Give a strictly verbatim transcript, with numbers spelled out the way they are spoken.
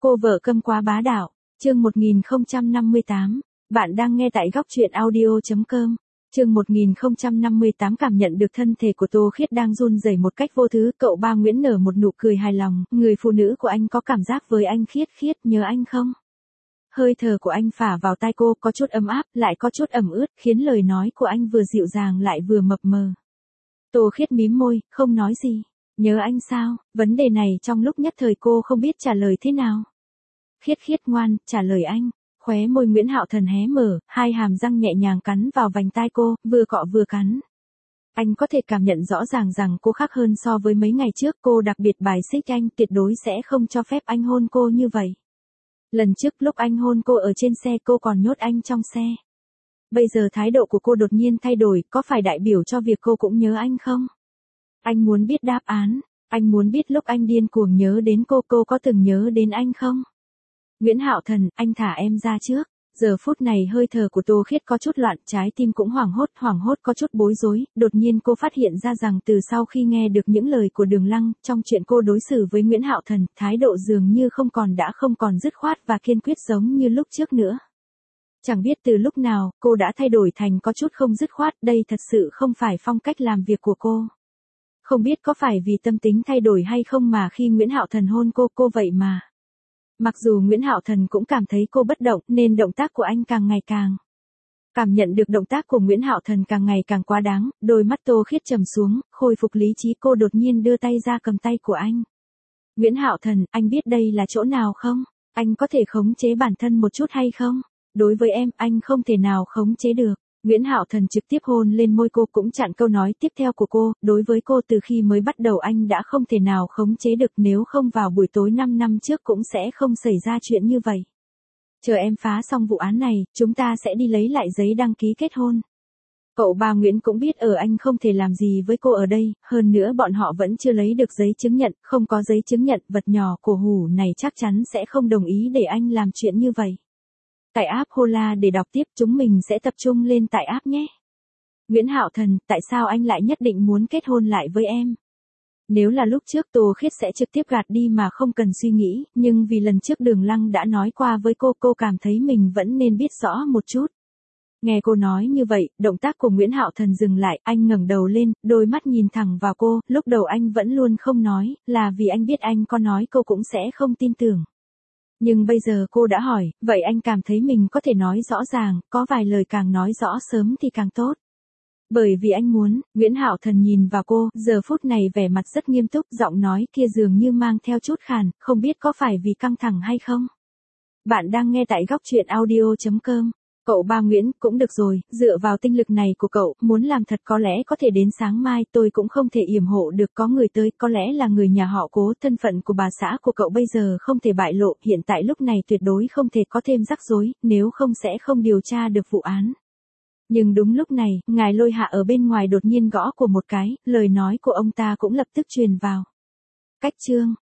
Cô vợ câm quá bá đạo, chương một nghìn không trăm năm mươi tám, bạn đang nghe tại góc truyện audio.com. Chương một nghìn không trăm năm mươi tám cảm nhận được thân thể của Tô Khiết đang run rẩy một cách vô thứ, cậu ba Nguyễn nở một nụ cười hài lòng, người phụ nữ của anh có cảm giác với anh Khiết Khiết nhớ anh không? Hơi thở của anh phả vào tai cô có chút ấm áp, lại có chút ẩm ướt, khiến lời nói của anh vừa dịu dàng lại vừa mập mờ. Tô Khiết mím môi, không nói gì. Nhớ anh sao? Vấn đề này trong lúc nhất thời cô không biết trả lời thế nào. Khiết Khiết ngoan, trả lời anh. Khóe môi Nguyễn Hạo Thần hé mở, hai hàm răng nhẹ nhàng cắn vào vành tai cô, vừa cọ vừa cắn. Anh có thể cảm nhận rõ ràng rằng cô khác hơn so với mấy ngày trước, cô đặc biệt bài xích anh, tuyệt đối sẽ không cho phép anh hôn cô như vậy. Lần trước lúc anh hôn cô ở trên xe cô còn nhốt anh trong xe. Bây giờ thái độ của cô đột nhiên thay đổi, có phải đại biểu cho việc cô cũng nhớ anh không? Anh muốn biết đáp án, anh muốn biết lúc anh điên cuồng nhớ đến cô, cô có từng nhớ đến anh không? Nguyễn Hạo Thần, anh thả em ra trước. Giờ phút này hơi thở của Tô Khiết có chút loạn, trái tim cũng hoảng hốt, hoảng hốt có chút bối rối, đột nhiên cô phát hiện ra rằng từ sau khi nghe được những lời của Đường Lăng, trong chuyện cô đối xử với Nguyễn Hạo Thần, thái độ dường như không còn đã không còn dứt khoát và kiên quyết giống như lúc trước nữa. Chẳng biết từ lúc nào, cô đã thay đổi thành có chút không dứt khoát, đây thật sự không phải phong cách làm việc của cô. Không biết có phải vì tâm tính thay đổi hay không mà khi Nguyễn Hạo Thần hôn cô, cô vậy mà. Mặc dù Nguyễn Hạo Thần cũng cảm thấy cô bất động, nên động tác của anh càng ngày càng. Cảm nhận được động tác của Nguyễn Hạo Thần càng ngày càng quá đáng, đôi mắt Tô Khiết trầm xuống, khôi phục lý trí, cô đột nhiên đưa tay ra cầm tay của anh. Nguyễn Hạo Thần, anh biết đây là chỗ nào không? Anh có thể khống chế bản thân một chút hay không? Đối với em, anh không thể nào khống chế được. Nguyễn Hạo Thần trực tiếp hôn lên môi cô, cũng chặn câu nói tiếp theo của cô, đối với cô từ khi mới bắt đầu anh đã không thể nào khống chế được, nếu không vào buổi tối năm năm trước cũng sẽ không xảy ra chuyện như vậy. Chờ em phá xong vụ án này, chúng ta sẽ đi lấy lại giấy đăng ký kết hôn. Cậu ba Nguyễn cũng biết ở anh không thể làm gì với cô ở đây, hơn nữa bọn họ vẫn chưa lấy được giấy chứng nhận, không có giấy chứng nhận, vật nhỏ cổ hủ này chắc chắn sẽ không đồng ý để anh làm chuyện như vậy. Tải app Hola để đọc tiếp, chúng mình sẽ tập trung lên tải app nhé. Nguyễn Hạo Thần, tại sao anh lại nhất định muốn kết hôn lại với em? Nếu là lúc trước Tô Khiết sẽ trực tiếp gạt đi mà không cần suy nghĩ, nhưng vì lần trước Đường Lăng đã nói qua với cô, cô cảm thấy mình vẫn nên biết rõ một chút. Nghe cô nói như vậy, động tác của Nguyễn Hạo Thần dừng lại, anh ngẩng đầu lên, đôi mắt nhìn thẳng vào cô, lúc đầu anh vẫn luôn không nói, là vì anh biết anh có nói cô cũng sẽ không tin tưởng. Nhưng bây giờ cô đã hỏi, vậy anh cảm thấy mình có thể nói rõ ràng, có vài lời càng nói rõ sớm thì càng tốt. Bởi vì anh muốn, Nguyễn Hạo Thần nhìn vào cô, giờ phút này vẻ mặt rất nghiêm túc, giọng nói kia dường như mang theo chút khàn, không biết có phải vì căng thẳng hay không. Bạn đang nghe tại góc truyện audio.com. Cậu ba Nguyễn, cũng được rồi, dựa vào tinh lực này của cậu, muốn làm thật có lẽ có thể đến sáng mai, tôi cũng không thể yểm hộ được, có người tới, có lẽ là người nhà họ Cố, thân phận của bà xã của cậu bây giờ không thể bại lộ, hiện tại lúc này tuyệt đối không thể có thêm rắc rối, nếu không sẽ không điều tra được vụ án. Nhưng đúng lúc này, ngài Lôi Hạ ở bên ngoài đột nhiên gõ của một cái, lời nói của ông ta cũng lập tức truyền vào. Cách chương,